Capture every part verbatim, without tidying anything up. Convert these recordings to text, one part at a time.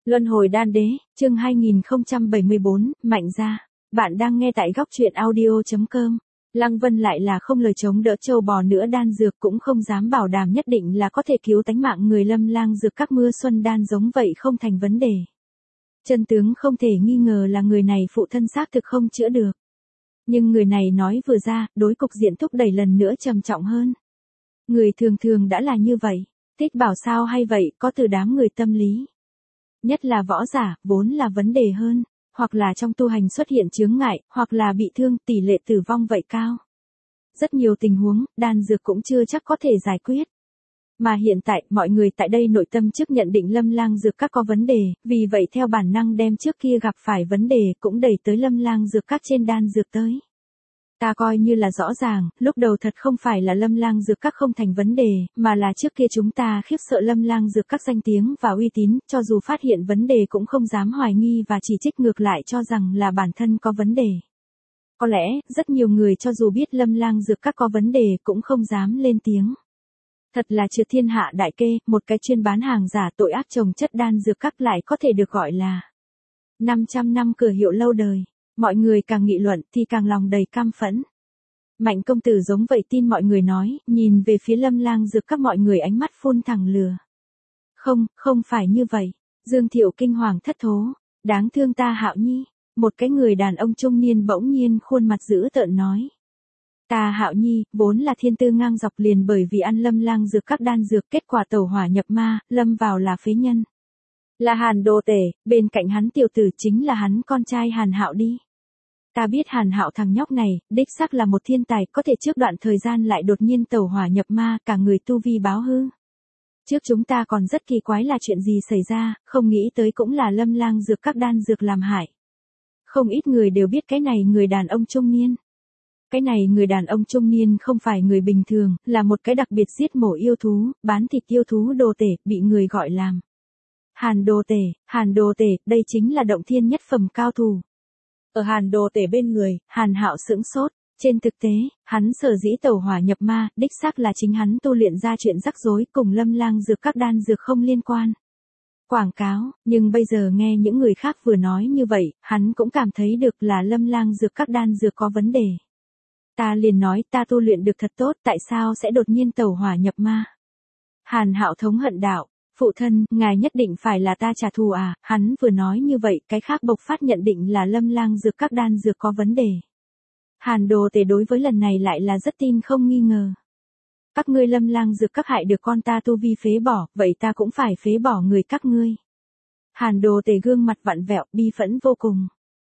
Luân hồi đan đế, chương hai nghìn không trăm bảy mươi bốn, Mạnh gia. Bạn đang nghe tại góc truyện audio chấm com. Lăng Vân lại là không lời chống đỡ châu bò nữa, đan dược cũng không dám bảo đảm nhất định là có thể cứu tánh mạng người. Lâm Lang dược các mưa xuân đan giống vậy không thành vấn đề. Chân tướng không thể nghi ngờ là người này phụ thân xác thực không chữa được. Nhưng người này nói vừa ra, đối cục diện thúc đẩy lần nữa trầm trọng hơn. Người thường thường đã là như vậy. Thích bảo sao hay vậy, có từ đám người tâm lý. Nhất là võ giả, vốn là vấn đề hơn, hoặc là trong tu hành xuất hiện chướng ngại, hoặc là bị thương, tỷ lệ tử vong vậy cao. Rất nhiều tình huống, đan dược cũng chưa chắc có thể giải quyết. Mà hiện tại, mọi người tại đây nội tâm trước nhận định Lâm Lang dược các có vấn đề, vì vậy theo bản năng đem trước kia gặp phải vấn đề cũng đẩy tới Lâm Lang dược các trên đan dược tới. Ta coi như là rõ ràng, lúc đầu thật không phải là Lâm Lang dược các không thành vấn đề, mà là trước kia chúng ta khiếp sợ Lâm Lang dược các danh tiếng và uy tín, cho dù phát hiện vấn đề cũng không dám hoài nghi và chỉ trích, ngược lại cho rằng là bản thân có vấn đề. Có lẽ, rất nhiều người cho dù biết Lâm Lang dược các có vấn đề cũng không dám lên tiếng. Thật là trừ thiên hạ đại kê, một cái chuyên bán hàng giả tội ác trồng chất đan dược các lại có thể được gọi là năm trăm năm cửa hiệu lâu đời. Mọi người càng nghị luận thì càng lòng đầy căm phẫn. Mạnh công tử giống vậy tin mọi người nói, nhìn về phía Lâm Lang dược các mọi người ánh mắt phun thẳng lửa. Không, không phải như vậy. Dương Thiệu kinh hoàng thất thố. Đáng thương ta Hạo Nhi. Một cái người đàn ông trung niên bỗng nhiên khuôn mặt dữ tợn nói. Ta Hạo Nhi, vốn là thiên tư ngang dọc, liền bởi vì ăn Lâm Lang dược các đan dược, kết quả tẩu hỏa nhập ma, lâm vào là phế nhân. Là Hàn Đồ Tể, bên cạnh hắn tiểu tử chính là hắn con trai Hàn Hạo đi. Ta biết Hàn Hạo thằng nhóc này, đích xác là một thiên tài, có thể trước đoạn thời gian lại đột nhiên tẩu hỏa nhập ma, cả người tu vi báo hư. Trước chúng ta còn rất kỳ quái là chuyện gì xảy ra, không nghĩ tới cũng là Lâm Lang dược các đan dược làm hại. Không ít người đều biết cái này người đàn ông trung niên. Cái này người đàn ông trung niên không phải người bình thường, là một cái đặc biệt giết mổ yêu thú, bán thịt yêu thú Đồ Tể, bị người gọi làm Hàn Đồ Tể. Hàn Đồ Tể, đây chính là động thiên nhất phẩm cao thủ. Ở Hàn Đồ Tể bên người, Hàn Hạo sững sốt. Trên thực tế, hắn sở dĩ tẩu hỏa nhập ma, đích xác là chính hắn tu luyện ra chuyện rắc rối, cùng Lâm Lang dược các đan dược không liên quan. Quảng cáo, nhưng bây giờ nghe những người khác vừa nói như vậy, hắn cũng cảm thấy được là Lâm Lang dược các đan dược có vấn đề. Ta liền nói ta tu luyện được thật tốt, tại sao sẽ đột nhiên tẩu hỏa nhập ma? Hàn Hạo thống hận đạo. Phụ thân, ngài nhất định phải là ta trả thù à? Hắn vừa nói như vậy, cái khác bộc phát nhận định là Lâm Lang dược các đan dược có vấn đề. Hàn Đồ Tể đối với lần này lại là rất tin không nghi ngờ. Các ngươi Lâm Lang dược các hại được con ta tu vi phế bỏ, vậy ta cũng phải phế bỏ người các ngươi. Hàn Đồ Tể gương mặt vặn vẹo, bi phẫn vô cùng.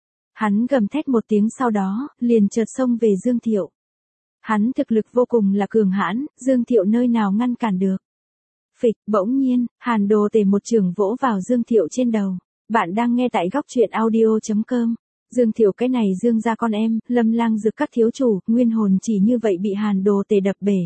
Hắn gầm thét một tiếng, sau đó, liền chợt xông về Dương Thiệu. Hắn thực lực vô cùng là cường hãn, Dương Thiệu nơi nào ngăn cản được. Phịch, bỗng nhiên, Hàn Đồ Tể một chưởng vỗ vào Dương Thiệu trên đầu. Bạn đang nghe tại góc truyện audio chấm com. Dương Thiệu cái này Dương gia con em, Lâm Lang dược các thiếu chủ, nguyên hồn chỉ như vậy bị Hàn Đồ Tể đập bể.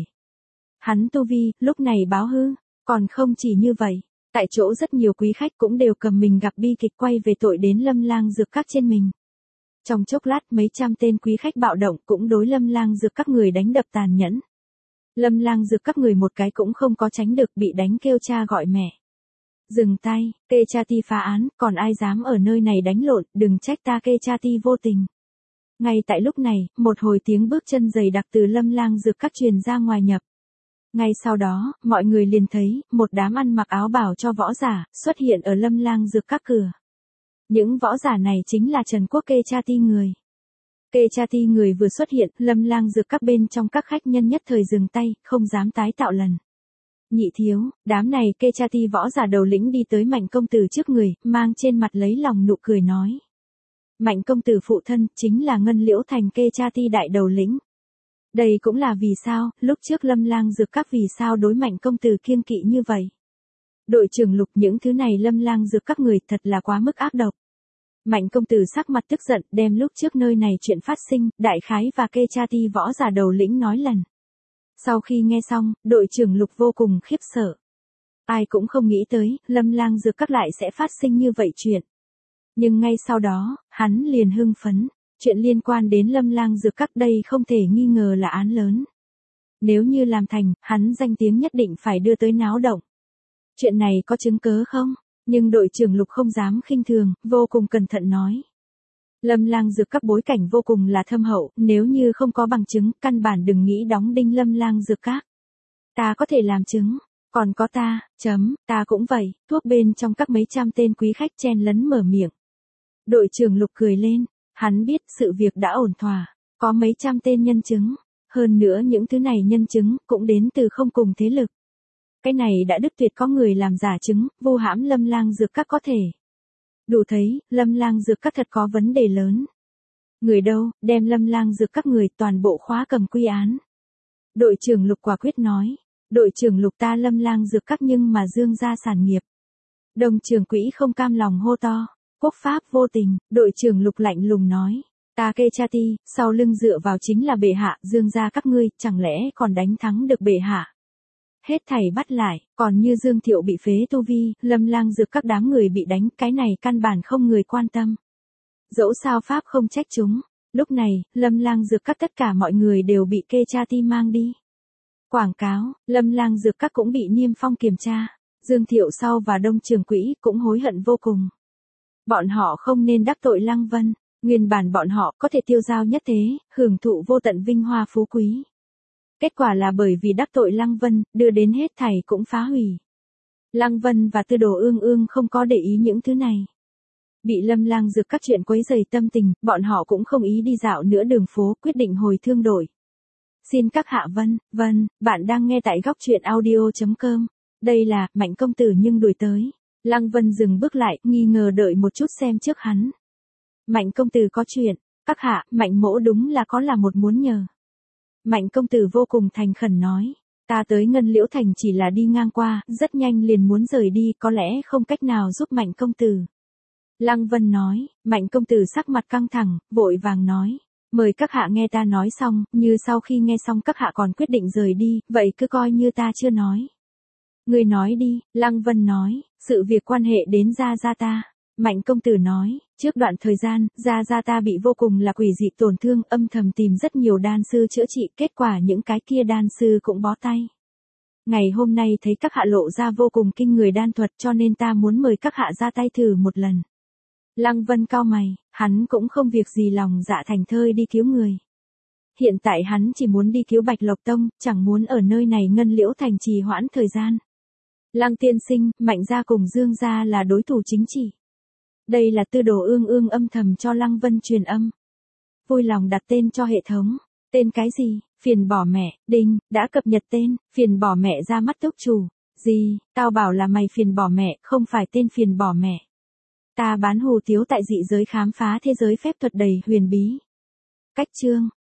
Hắn tu vi, lúc này báo hư, còn không chỉ như vậy. Tại chỗ rất nhiều quý khách cũng đều cầm mình gặp bi kịch quay về tội đến Lâm Lang dược các trên mình. Trong chốc lát mấy trăm tên quý khách bạo động cũng đối Lâm Lang dược các người đánh đập tàn nhẫn. Lâm Lang dược các người một cái cũng không có tránh được, bị đánh kêu cha gọi mẹ. Dừng tay, Kê Cha Ti phá án, còn ai dám ở nơi này đánh lộn, đừng trách ta Kê Cha Ti vô tình. Ngay tại lúc này, một hồi tiếng bước chân dày đặc từ Lâm Lang dược các truyền ra ngoài nhập. Ngay sau đó, mọi người liền thấy, một đám ăn mặc áo bào cho võ giả, xuất hiện ở Lâm Lang dược các cửa. Những võ giả này chính là Trần Quốc Kê Cha Ti người. Kê Cha Ti người vừa xuất hiện, Lâm Lang dược các bên trong các khách nhân nhất thời dừng tay, không dám tái tạo lần. Nhị thiếu, đám này Kê Cha Ti võ giả đầu lĩnh đi tới Mạnh công tử trước người, mang trên mặt lấy lòng nụ cười nói. Mạnh công tử phụ thân, chính là Ngân Liễu Thành Kê Cha Ti đại đầu lĩnh. Đây cũng là vì sao, lúc trước Lâm Lang dược các vì sao đối Mạnh công tử kiêng kỵ như vậy. Đội trưởng Lục, những thứ này Lâm Lang dược các người thật là quá mức ác độc. Mạnh công tử sắc mặt tức giận, đem lúc trước nơi này chuyện phát sinh, đại khái và Kê Cha Ti võ giả đầu lĩnh nói lần. Sau khi nghe xong, đội trưởng Lục vô cùng khiếp sợ. Ai cũng không nghĩ tới, Lâm Lang dược các lại sẽ phát sinh như vậy chuyện. Nhưng ngay sau đó, hắn liền hưng phấn. Chuyện liên quan đến Lâm Lang dược các đây không thể nghi ngờ là án lớn. Nếu như làm thành, hắn danh tiếng nhất định phải đưa tới náo động. Chuyện này có chứng cớ không? Nhưng đội trưởng Lục không dám khinh thường, vô cùng cẩn thận nói. Lâm Lang Dược Các bối cảnh vô cùng là thâm hậu, nếu như không có bằng chứng, căn bản đừng nghĩ đóng đinh Lâm Lang Dược Các. Ta có thể làm chứng, còn có ta, chấm, ta cũng vậy, thuốc bên trong các mấy trăm tên quý khách chen lấn mở miệng. Đội trưởng Lục cười lên, hắn biết sự việc đã ổn thỏa, có mấy trăm tên nhân chứng, hơn nữa những thứ này nhân chứng cũng đến từ không cùng thế lực. Cái này đã đứt tuyệt có người làm giả chứng, vu hãm Lâm Lang Dược Các có thể. Đủ thấy, Lâm Lang Dược Các thật có vấn đề lớn. Người đâu, đem Lâm Lang Dược Các người toàn bộ khóa cầm quy án. Đội trưởng Lục quả quyết nói, đội trưởng Lục ta Lâm Lang Dược Các nhưng mà dương ra sản nghiệp. Đồng trưởng quỹ không cam lòng hô to, quốc pháp vô tình, đội trưởng Lục lạnh lùng nói, ta kê cha ti, sau lưng dựa vào chính là bệ hạ, dương ra các ngươi, chẳng lẽ còn đánh thắng được bệ hạ. Hết thảy bắt lại, còn như Dương Thiệu bị phế tu vi, Lâm Lang Dược Các đám người bị đánh, cái này căn bản không người quan tâm. Dẫu sao pháp không trách chúng, lúc này, Lâm Lang Dược Các tất cả mọi người đều bị kê cha ti mang đi. Quảng cáo, Lâm Lang Dược Các cũng bị niêm phong kiểm tra, Dương Thiệu sau và Đông Trường Quỹ cũng hối hận vô cùng. Bọn họ không nên đắc tội Lăng Vân, nguyên bản bọn họ có thể tiêu dao nhất thế, hưởng thụ vô tận vinh hoa phú quý. Kết quả là bởi vì đắc tội Lăng Vân, đưa đến hết thảy cũng phá hủy. Lăng Vân và Tư Đồ Ương Ương không có để ý những thứ này. Bị Lâm Lang Dược Các chuyện quấy rầy tâm tình, bọn họ cũng không ý đi dạo nữa đường phố, quyết định hồi thương đổi. Xin các hạ Vân, Vân, bạn đang nghe tại góc truyện audio chấm com. Đây là, Mạnh công tử nhưng đuổi tới. Lăng Vân dừng bước lại, nghi ngờ đợi một chút xem trước hắn. Mạnh công tử có chuyện, các hạ, Mạnh mỗ đúng là có là một muốn nhờ. Mạnh công tử vô cùng thành khẩn nói, ta tới Ngân Liễu Thành chỉ là đi ngang qua, rất nhanh liền muốn rời đi, có lẽ không cách nào giúp Mạnh công tử. Lăng Vân nói, Mạnh công tử sắc mặt căng thẳng, vội vàng nói, mời các hạ nghe ta nói xong, như sau khi nghe xong các hạ còn quyết định rời đi, vậy cứ coi như ta chưa nói. Người nói đi, Lăng Vân nói, sự việc quan hệ đến gia gia ta. Mạnh công tử nói, trước đoạn thời gian, gia gia ta bị vô cùng là quỷ dị tổn thương, âm thầm tìm rất nhiều đan sư chữa trị, kết quả những cái kia đan sư cũng bó tay. Ngày hôm nay thấy các hạ lộ ra vô cùng kinh người đan thuật cho nên ta muốn mời các hạ ra tay thử một lần. Lăng Vân cau mày, hắn cũng không việc gì lòng dạ thành thơi đi cứu người. Hiện tại hắn chỉ muốn đi cứu Bạch Lộc Tông, chẳng muốn ở nơi này Ngân Liễu Thành trì hoãn thời gian. Lăng tiên sinh, Mạnh gia cùng Dương gia là đối thủ chính trị. Đây là Tư Đồ Ương Ương âm thầm cho Lăng Vân truyền âm. Vui lòng đặt tên cho hệ thống. Tên cái gì? Phiền bỏ mẹ, đinh, đã cập nhật tên, phiền bỏ mẹ ra mắt túc chủ. Gì, tao bảo là mày phiền bỏ mẹ, không phải tên phiền bỏ mẹ. Ta bán hủ tiếu tại dị giới khám phá thế giới phép thuật đầy huyền bí. Cách chương.